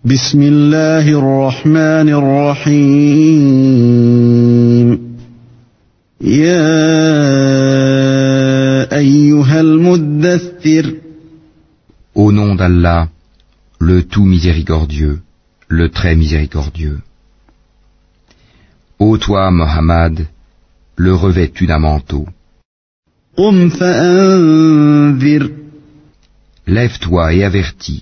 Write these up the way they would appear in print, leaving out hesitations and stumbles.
بسم الله الرحمن الرحيم يا أيها المدثر Au nom d'Allah, le tout miséricordieux, le très miséricordieux. Ô toi, Mohammed, le revêtu d'un manteau. قم فأنذر Lève-toi et avertis,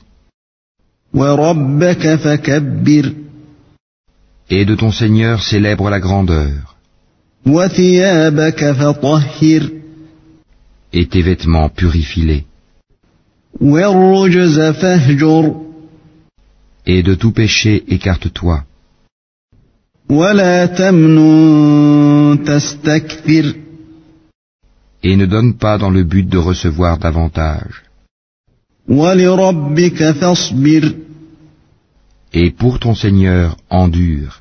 وربك فكبر et de ton Seigneur célèbre la grandeur, وثيابك فطهر et tes vêtements purifie-les, والرجز فاهجر et de tout péché écarte-toi, ولا تمنن تستكثر et ne donne pas dans le but de recevoir davantage. ولربك فاصبر Et pour ton Seigneur, endure.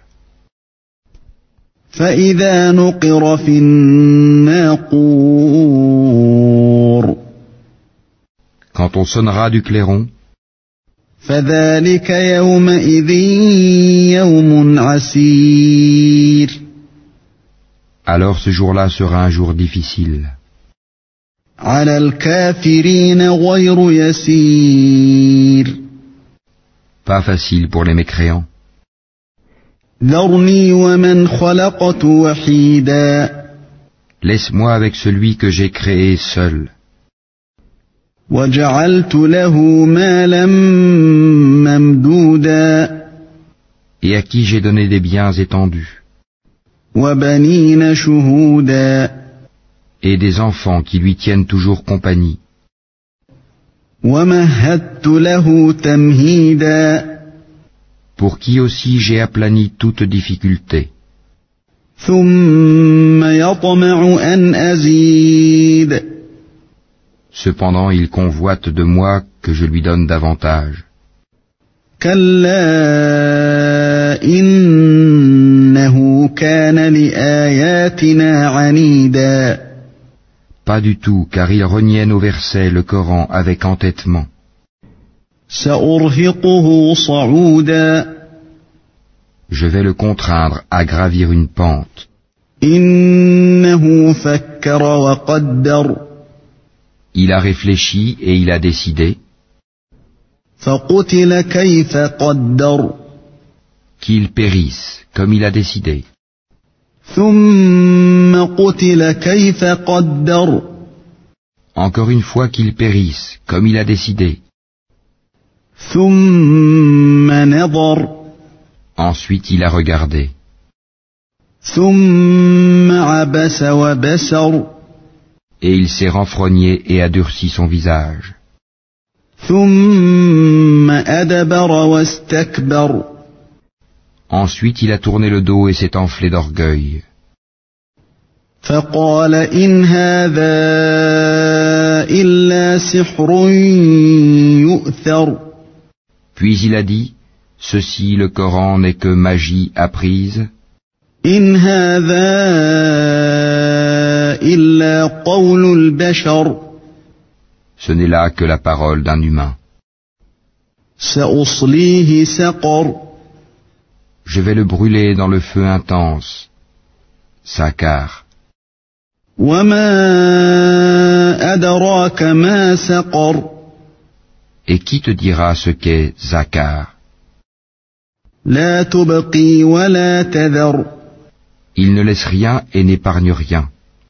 فإذا نقر في الناقور Quand on sonnera du clairon, فذلك يومئذ يوم عسير alors ce jour-là sera un jour difficile. على الكافرين غير يسير Pas facile pour les mécréants. ذرني ومن خلقت وحيدا Laisse-moi avec celui que j'ai créé seul, وجعلت له مالا ممدودا et à qui j'ai donné des biens étendus, وبنين شهودا et des enfants qui lui tiennent toujours compagnie, ومهدت له تمهيدا pour qui aussi j'ai aplani toute difficulté. ثم يطمع أن أزيد Cependant il convoite de moi que je lui donne davantage. كلا إنه كان لآياتنا عنيدا Pas du tout, car il reniait nos versets, le Coran, avec entêtement. سأرهقه صعودا Je vais le contraindre à gravir une pente. إنه فكر وقدر Il a réfléchi et il a décidé فقتل كيف قدر qu'il périsse, comme il a décidé. ثم قتل كيف قدر Encore une fois qu'il périsse, comme il a décidé. ثم نظر Ensuite il a regardé. ثم عبس وبسر Et il s'est renfrogné et a durci son visage. ثم أدبر واستكبر Ensuite il a tourné le dos et s'est enflé d'orgueil. فقال إن هذا إلا سحر يؤثر Puis il a dit, ceci le Coran n'est que magie apprise, إن هذا إلا قول البشر ce n'est là que la parole d'un humain. سأصليه سقر Je vais le brûler dans le feu intense. Sakar. وما أدراك ما سقر Et qui te dira ce qu'est Zakar? لا تبقي ولا تذر Il ne laisse rien et n'épargne rien.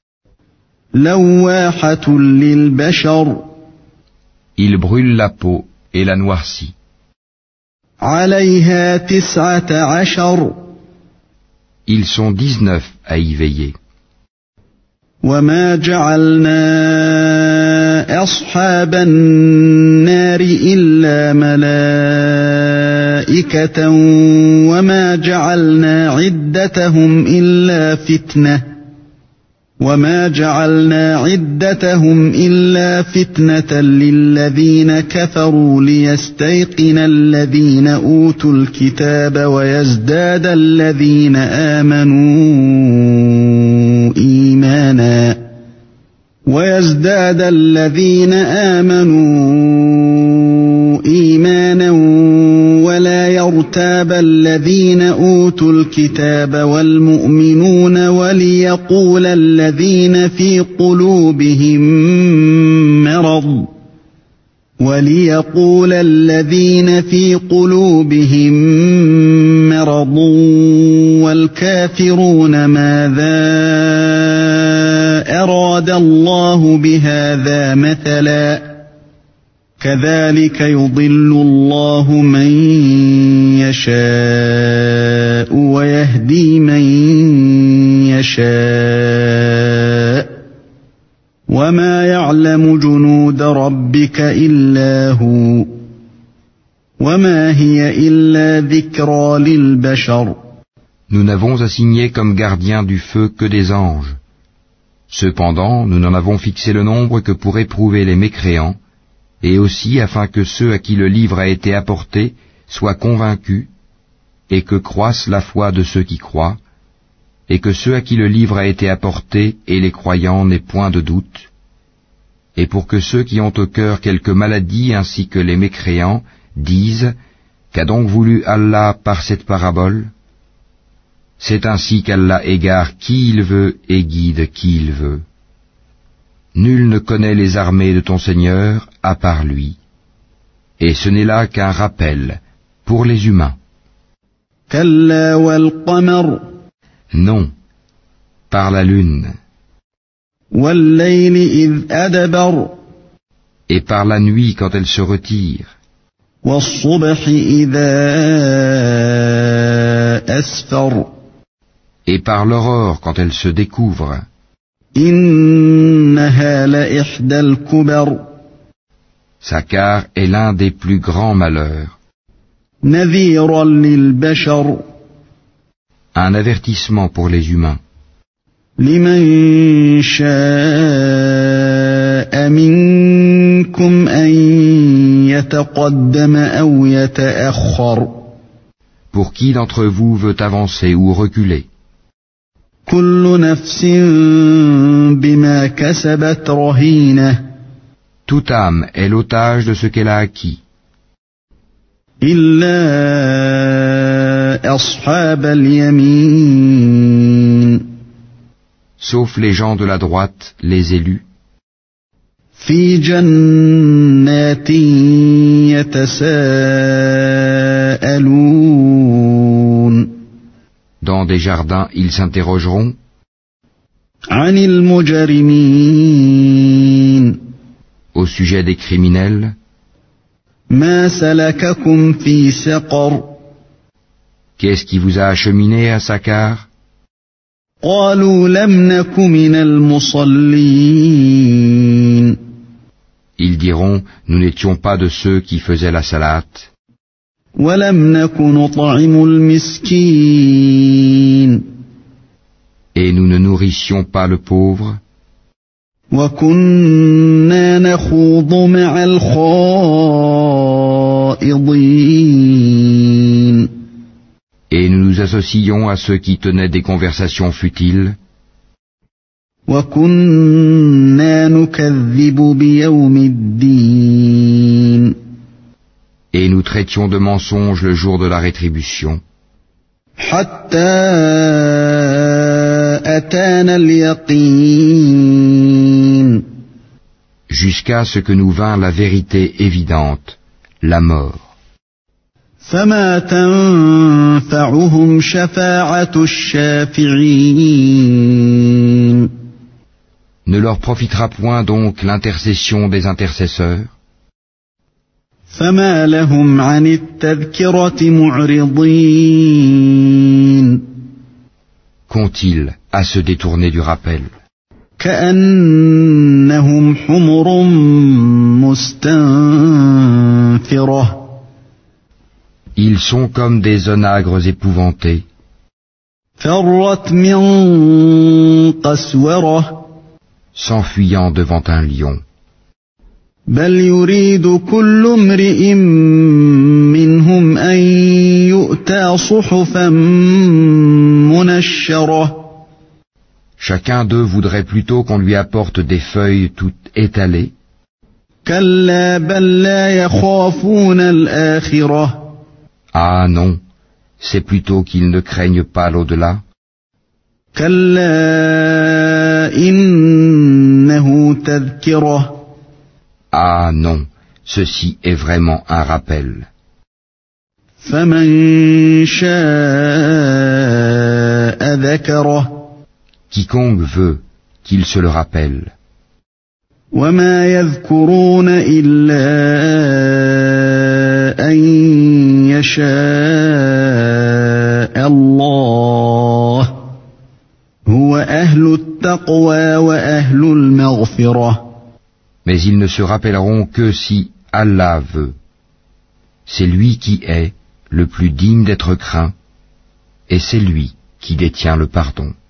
لواحة للبشر Il brûle la peau et la noircit. عليها 19 Ils sont 19 à y veiller. وما جعلنا أصحاب النار إلا ملائكة وما جعلنا عدتهم إلا فتنة للذين كفروا ليستيقن الذين أوتوا الكتاب ويزداد الذين آمنوا إيمانا ولا وليرتاب الذين أوتوا الكتاب والمؤمنون وليقول الذين في قلوبهم مرض والكافرون ماذا أراد الله بهذا مثلا كذلك يضل الله من يشاء ويهدي من يشاء وما يعلم جنود ربك إلا هو وما هي إلا ذكرى للبشر. Nous n'avons assigné comme gardiens du feu que des anges. Cependant, nous n'en avons fixé le nombre que pour éprouver les mécréants, et aussi afin que ceux à qui le livre a été apporté soient convaincus, et que croisse la foi de ceux qui croient, et que ceux à qui le livre a été apporté et les croyants n'aient point de doute, et pour que ceux qui ont au cœur quelque maladie ainsi que les mécréants disent « Qu'a donc voulu Allah par cette parabole ?» C'est ainsi qu'Allah égare qui il veut et guide qui il veut. Nul ne connaît les armées de ton Seigneur à part lui. Et ce n'est là qu'un rappel pour les humains. Non, par la lune. Et par la nuit quand elle se retire. Et par l'aurore quand elle se découvre. Sakar est l'un des plus grands malheurs. Un avertissement pour les humains. Pour qui d'entre vous veut avancer ou reculer? Toute âme est l'otage de ce qu'elle a acquis. Sauf les gens de la droite, les élus. Dans des jardins, ils s'interrogeront au sujet des criminels. Qu'est-ce qui vous a acheminé à Sakar? Ils diront, nous n'étions pas de ceux qui faisaient la salate. Et nous ne nourrissions pas le pauvre. Et nous nous associons à ceux qui tenaient des conversations futiles. Et nous traitions de mensonges le jour de la rétribution. Jusqu'à ce que nous vînt la vérité évidente, la mort. Ne leur profitera point donc l'intercession des intercesseurs? Qu'ont-ils à se détourner du rappel? Ils sont comme des onagres épouvantés. S'enfuyant devant un lion. Chacun d'eux voudrait plutôt qu'on lui apporte des feuilles toutes étalées. Ah non, c'est plutôt qu'ils ne craignent pas l'au-delà. كلا إنه تذكرة Ah non, ceci est vraiment un rappel. فمن شاء ذكره Quiconque veut qu'il se le rappelle. وما يذكرون إلا أن يشاء الله هو أهل التقوى وأهل المغفرة. Mais ils ne se rappelleront que si Allah veut. C'est lui qui est le plus digne d'être craint, et c'est lui qui détient le pardon.